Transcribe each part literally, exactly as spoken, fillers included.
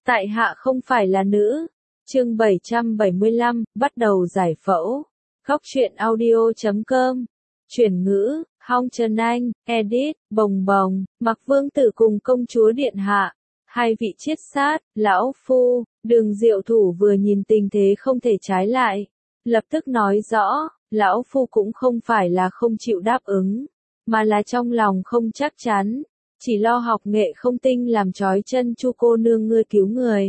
Tại hạ không phải là nữ. Chương bảy trăm bảy mươi lăm, bắt đầu giải phẫu. Góc truyện audio chấm com. Chuyển ngữ, Hong Trần Anh, edit, Bồng Bồng, Mặc Vương Tử cùng công chúa điện hạ. Hai vị chiết sát, lão phu, Đường Diệu Thủ vừa nhìn tình thế không thể trái lại. Lập tức nói rõ, lão phu cũng không phải là không chịu đáp ứng, mà là trong lòng không chắc chắn. Chỉ lo học nghệ không tinh làm trói chân Chu cô nương ngươi cứu người.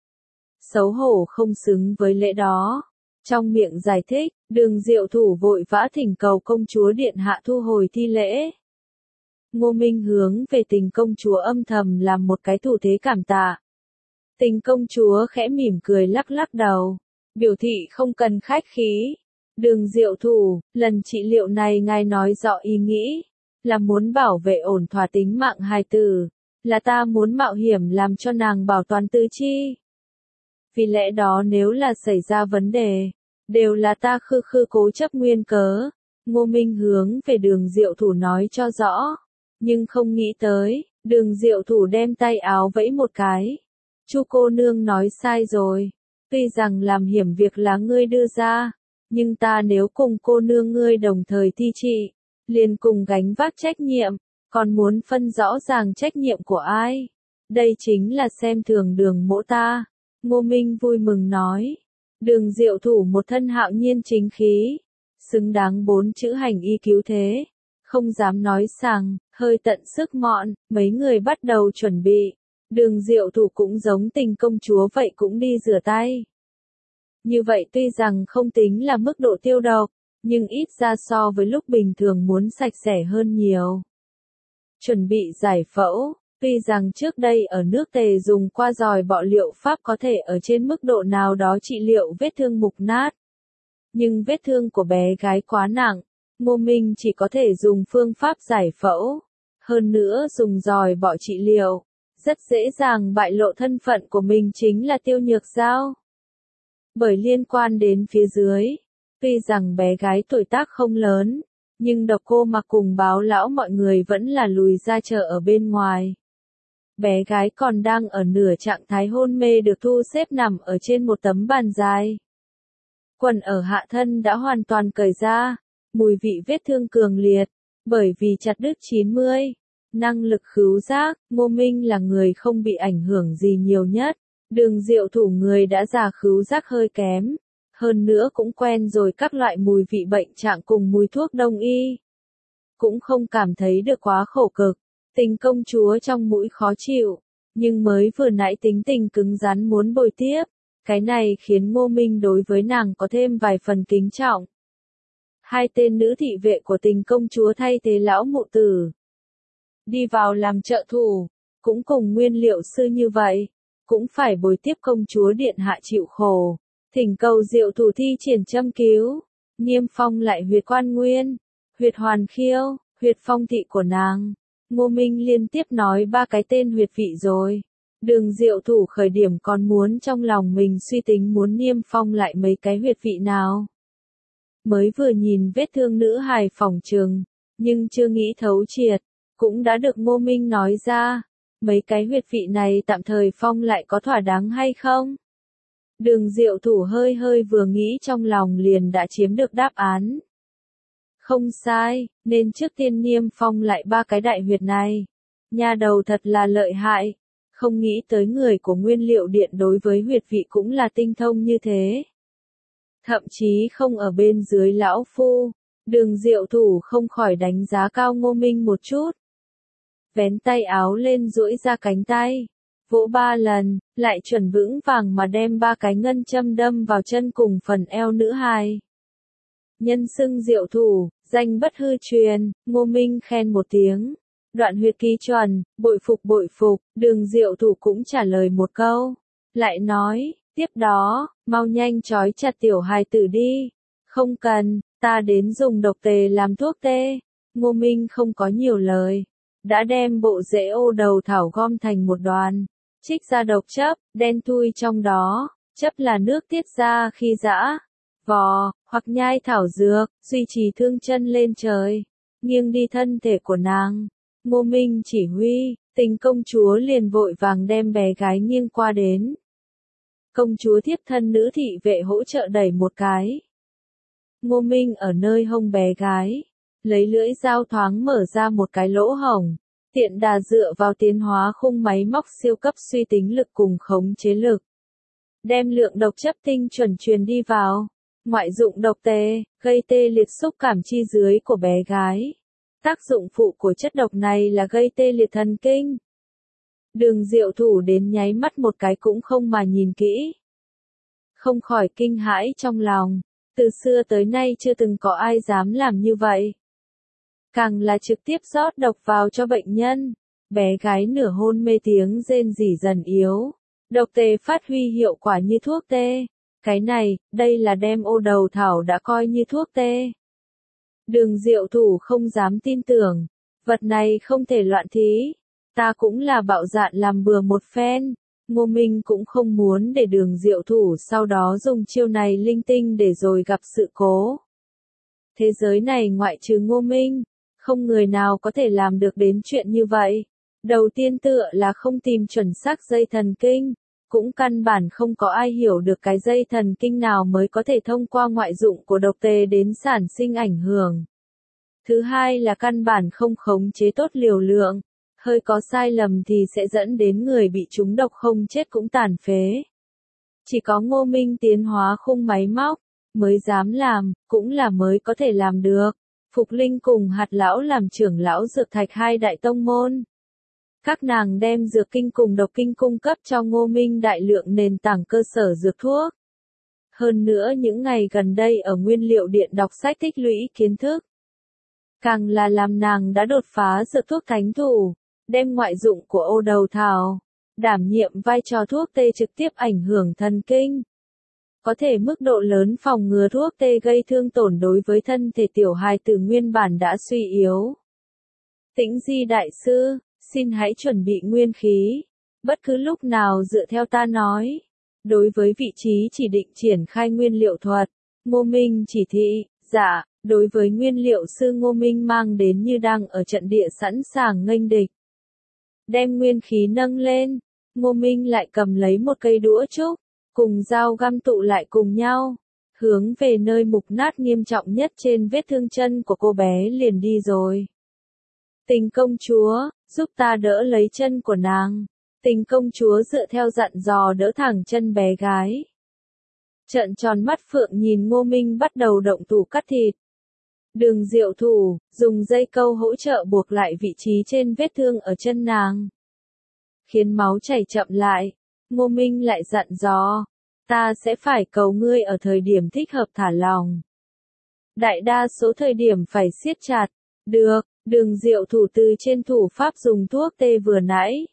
Xấu hổ không xứng với lễ đó. Trong miệng giải thích, Đường Diệu Thủ vội vã thỉnh cầu công chúa điện hạ thu hồi thi lễ. Ngô Minh hướng về Tình công chúa âm thầm làm một cái thủ thế cảm tạ. Tình công chúa khẽ mỉm cười lắc lắc đầu, biểu thị không cần khách khí. Đường Diệu Thủ, lần trị liệu này ngài nói rõ ý nghĩ, là muốn bảo vệ ổn thỏa tính mạng hài tử, là ta muốn mạo hiểm làm cho nàng bảo toàn tứ chi. Vì lẽ đó nếu là xảy ra vấn đề, đều là ta khư khư cố chấp nguyên cớ. Ngô Minh hướng về Đường Diệu Thủ nói cho rõ, nhưng không nghĩ tới, Đường Diệu Thủ đem tay áo vẫy một cái. Chu cô nương nói sai rồi, tuy rằng làm hiểm việc là ngươi đưa ra, nhưng ta nếu cùng cô nương ngươi đồng thời thi trị, liền cùng gánh vác trách nhiệm, còn muốn phân rõ ràng trách nhiệm của ai. Đây chính là xem thường Đường mỗ ta. Ngô Minh vui mừng nói. Đường Diệu Thủ một thân hạo nhiên chính khí, xứng đáng bốn chữ hành y cứu thế. Không dám nói sằng, hơi tận sức mọn, mấy người bắt đầu chuẩn bị. Đường Diệu Thủ cũng giống Tình công chúa vậy cũng đi rửa tay. Như vậy tuy rằng không tính là mức độ tiêu độc, nhưng ít ra so với lúc bình thường muốn sạch sẽ hơn nhiều. Chuẩn bị giải phẫu, tuy rằng trước đây ở nước Tề dùng qua dòi bọ liệu pháp có thể ở trên mức độ nào đó trị liệu vết thương mục nát. Nhưng vết thương của bé gái quá nặng, Ngô Minh chỉ có thể dùng phương pháp giải phẫu. Hơn nữa dùng dòi bọ trị liệu, rất dễ dàng bại lộ thân phận của mình chính là Tiêu Nhược Giao. Bởi liên quan đến phía dưới, tuy rằng bé gái tuổi tác không lớn, nhưng Độc Cô Mặc cùng Báo lão mọi người vẫn là lùi ra chờ ở bên ngoài. Bé gái còn đang ở nửa trạng thái hôn mê được thu xếp nằm ở trên một tấm bàn dài. Quần ở hạ thân đã hoàn toàn cởi ra, mùi vị vết thương cường liệt, bởi vì chặt đứt chín mươi. Năng lực khứu giác, Ngô Minh là người không bị ảnh hưởng gì nhiều nhất. Đường Diệu Thủ người đã già khứu giác hơi kém, hơn nữa cũng quen rồi các loại mùi vị bệnh trạng cùng mùi thuốc đông y. Cũng không cảm thấy được quá khổ cực. Tình công chúa trong mũi khó chịu, nhưng mới vừa nãy tính tình cứng rắn muốn bồi tiếp. Cái này khiến Ngô Minh đối với nàng có thêm vài phần kính trọng. Hai tên nữ thị vệ của Tình công chúa thay thế lão mụ tử đi vào làm trợ thủ, cũng cùng nguyên liệu sư như vậy, cũng phải bồi tiếp công chúa điện hạ chịu khổ. Thỉnh cầu Diệu Thủ thi triển châm cứu, niêm phong lại huyệt quan nguyên, huyệt hoàn khiêu, huyệt phong thị của nàng. Ngô Minh liên tiếp nói ba cái tên huyệt vị rồi. Đường Diệu Thủ khởi điểm còn muốn trong lòng mình suy tính muốn niêm phong lại mấy cái huyệt vị nào. Mới vừa nhìn vết thương nữ hài phỏng trường, nhưng chưa nghĩ thấu triệt, cũng đã được Ngô Minh nói ra. Mấy cái huyệt vị này tạm thời phong lại có thỏa đáng hay không? Đường Diệu Thủ hơi hơi vừa nghĩ trong lòng liền đã chiếm được đáp án. Không sai, nên trước tiên niêm phong lại ba cái đại huyệt này. Nhà đầu thật là lợi hại, không nghĩ tới người của Nguyên Liệu Điện đối với huyệt vị cũng là tinh thông như thế. Thậm chí không ở bên dưới lão phu, Đường Diệu Thủ không khỏi đánh giá cao Ngô Minh một chút. Vén tay áo lên duỗi ra cánh tay, vỗ ba lần, lại chuẩn vững vàng mà đem ba cái ngân châm đâm vào chân cùng phần eo nữ hài. Nhân xưng Diệu Thủ, danh bất hư truyền, Ngô Minh khen một tiếng. Đoạn huyệt ký chuẩn, bội phục bội phục, Đường Diệu Thủ cũng trả lời một câu. Lại nói, tiếp đó, mau nhanh trói chặt tiểu hài tử đi. Không cần, ta đến dùng độc tề làm thuốc tê. Ngô Minh không có nhiều lời. Đã đem bộ rễ ô đầu thảo gom thành một đoàn. Trích ra độc chấp, đen thui trong đó. Chấp là nước tiết ra khi giã. Vò, hoặc nhai thảo dược, duy trì thương chân lên trời. Nghiêng đi thân thể của nàng. Ngô Minh chỉ huy, Tình công chúa liền vội vàng đem bé gái nghiêng qua đến. Công chúa thiếp thân nữ thị vệ hỗ trợ đẩy một cái. Ngô Minh ở nơi hông bé gái, lấy lưỡi dao thoáng mở ra một cái lỗ hổng, tiện đà dựa vào tiến hóa khung máy móc siêu cấp suy tính lực cùng khống chế lực. Đem lượng độc chất tinh chuẩn truyền đi vào, ngoại dụng độc tê, gây tê liệt xúc cảm chi dưới của bé gái. Tác dụng phụ của chất độc này là gây tê liệt thần kinh. Đường Diệu Thủ đến nháy mắt một cái cũng không mà nhìn kỹ. Không khỏi kinh hãi trong lòng, từ xưa tới nay chưa từng có ai dám làm như vậy. Càng là trực tiếp rót độc vào cho bệnh nhân, bé gái nửa hôn mê tiếng rên rỉ dần yếu. Độc tê phát huy hiệu quả như thuốc tê. Cái này, đây là đem ô đầu thảo đã coi như thuốc tê. Đường Diệu Thủ không dám tin tưởng, vật này không thể loạn thí. Ta cũng là bạo dạn làm bừa một phen. Ngô Minh cũng không muốn để Đường Diệu Thủ sau đó dùng chiêu này linh tinh để rồi gặp sự cố. Thế giới này ngoại trừ Ngô Minh, không người nào có thể làm được đến chuyện như vậy. Đầu tiên tựa là không tìm chuẩn xác dây thần kinh, cũng căn bản không có ai hiểu được cái dây thần kinh nào mới có thể thông qua ngoại dụng của độc tê đến sản sinh ảnh hưởng. Thứ hai là căn bản không khống chế tốt liều lượng, hơi có sai lầm thì sẽ dẫn đến người bị trúng độc không chết cũng tàn phế. Chỉ có Ngô Minh tiến hóa khung máy móc, mới dám làm, cũng là mới có thể làm được. Phục Linh cùng Hạt Lão làm trưởng lão Dược Thạch hai đại tông môn. Các nàng đem dược kinh cùng độc kinh cung cấp cho Ngô Minh đại lượng nền tảng cơ sở dược thuốc. Hơn nữa những ngày gần đây ở Nguyên Liệu Điện đọc sách tích lũy kiến thức. Càng là làm nàng đã đột phá dược thuốc thánh thủ, đem ngoại dụng của ô đầu thảo, đảm nhiệm vai trò thuốc tê trực tiếp ảnh hưởng thần kinh. Có thể mức độ lớn phòng ngừa thuốc tê gây thương tổn đối với thân thể tiểu hài tử nguyên bản đã suy yếu. Tĩnh Di đại sư, xin hãy chuẩn bị nguyên khí, bất cứ lúc nào dựa theo ta nói. Đối với vị trí chỉ định triển khai nguyên liệu thuật, Ngô Minh chỉ thị, dạ, đối với nguyên liệu sư Ngô Minh mang đến như đang ở trận địa sẵn sàng nghênh địch. Đem nguyên khí nâng lên, Ngô Minh lại cầm lấy một cây đũa trúc, cùng dao găm tụ lại cùng nhau, hướng về nơi mục nát nghiêm trọng nhất trên vết thương chân của cô bé liền đi rồi. Tình công chúa, giúp ta đỡ lấy chân của nàng. Tình công chúa dựa theo dặn dò đỡ thẳng chân bé gái. Trợn tròn mắt phượng nhìn Ngô Minh bắt đầu động thủ cắt thịt. Đường Diệu Thủ, dùng dây câu hỗ trợ buộc lại vị trí trên vết thương ở chân nàng. Khiến máu chảy chậm lại, Ngô Minh lại dặn dò, ta sẽ phải cầu ngươi ở thời điểm thích hợp thả lòng. Đại đa số thời điểm phải siết chặt, được, Đường Diệu Thủ từ trên thủ pháp dùng thuốc tê vừa nãy.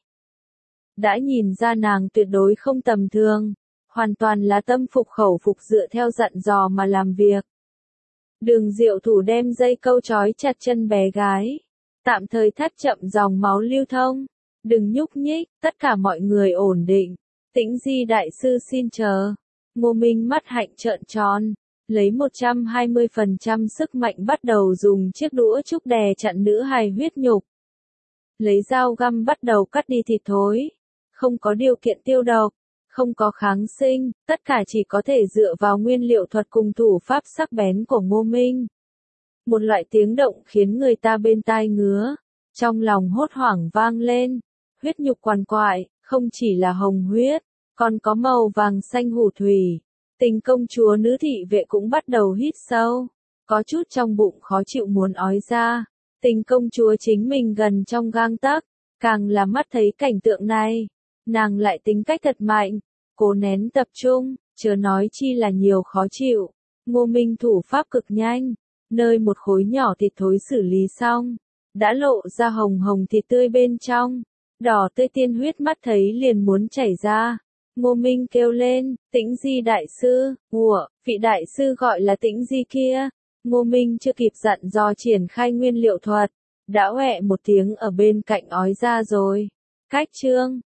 Đã nhìn ra nàng tuyệt đối không tầm thường, hoàn toàn là tâm phục khẩu phục dựa theo dặn dò mà làm việc. Đường Diệu Thủ đem dây câu trói chặt chân bé gái, tạm thời thắt chậm dòng máu lưu thông, đừng nhúc nhích, tất cả mọi người ổn định. Tĩnh Di đại sư xin chờ. Ngô Minh mắt hạnh trợn tròn, lấy một trăm hai mươi phần trăm sức mạnh bắt đầu dùng chiếc đũa trúc đè chặn nữ hài huyết nhục. Lấy dao găm bắt đầu cắt đi thịt thối. Không có điều kiện tiêu độc, không có kháng sinh, tất cả chỉ có thể dựa vào nguyên liệu thuật cùng thủ pháp sắc bén của Ngô Minh. Một loại tiếng động khiến người ta bên tai ngứa, trong lòng hốt hoảng vang lên. Huyết nhục quằn quại, không chỉ là hồng huyết, còn có màu vàng xanh hủ thủy. Tình công chúa nữ thị vệ cũng bắt đầu hít sâu, có chút trong bụng khó chịu muốn ói ra. Tình công chúa chính mình gần trong gang tấc, càng là mắt thấy cảnh tượng này, nàng lại tính cách thật mạnh, cố nén tập trung, chớ nói chi là nhiều khó chịu. Ngô Minh thủ pháp cực nhanh, nơi một khối nhỏ thịt thối xử lý xong, đã lộ ra hồng hồng thịt tươi bên trong, đỏ tươi tiên huyết mắt thấy liền muốn chảy ra. Ngô Minh kêu lên, Tĩnh Di đại sư, ủa, vị đại sư gọi là Tĩnh Di kia. Ngô Minh chưa kịp dặn dò triển khai nguyên liệu thuật, đã oẹ một tiếng ở bên cạnh ói ra rồi. Cách chương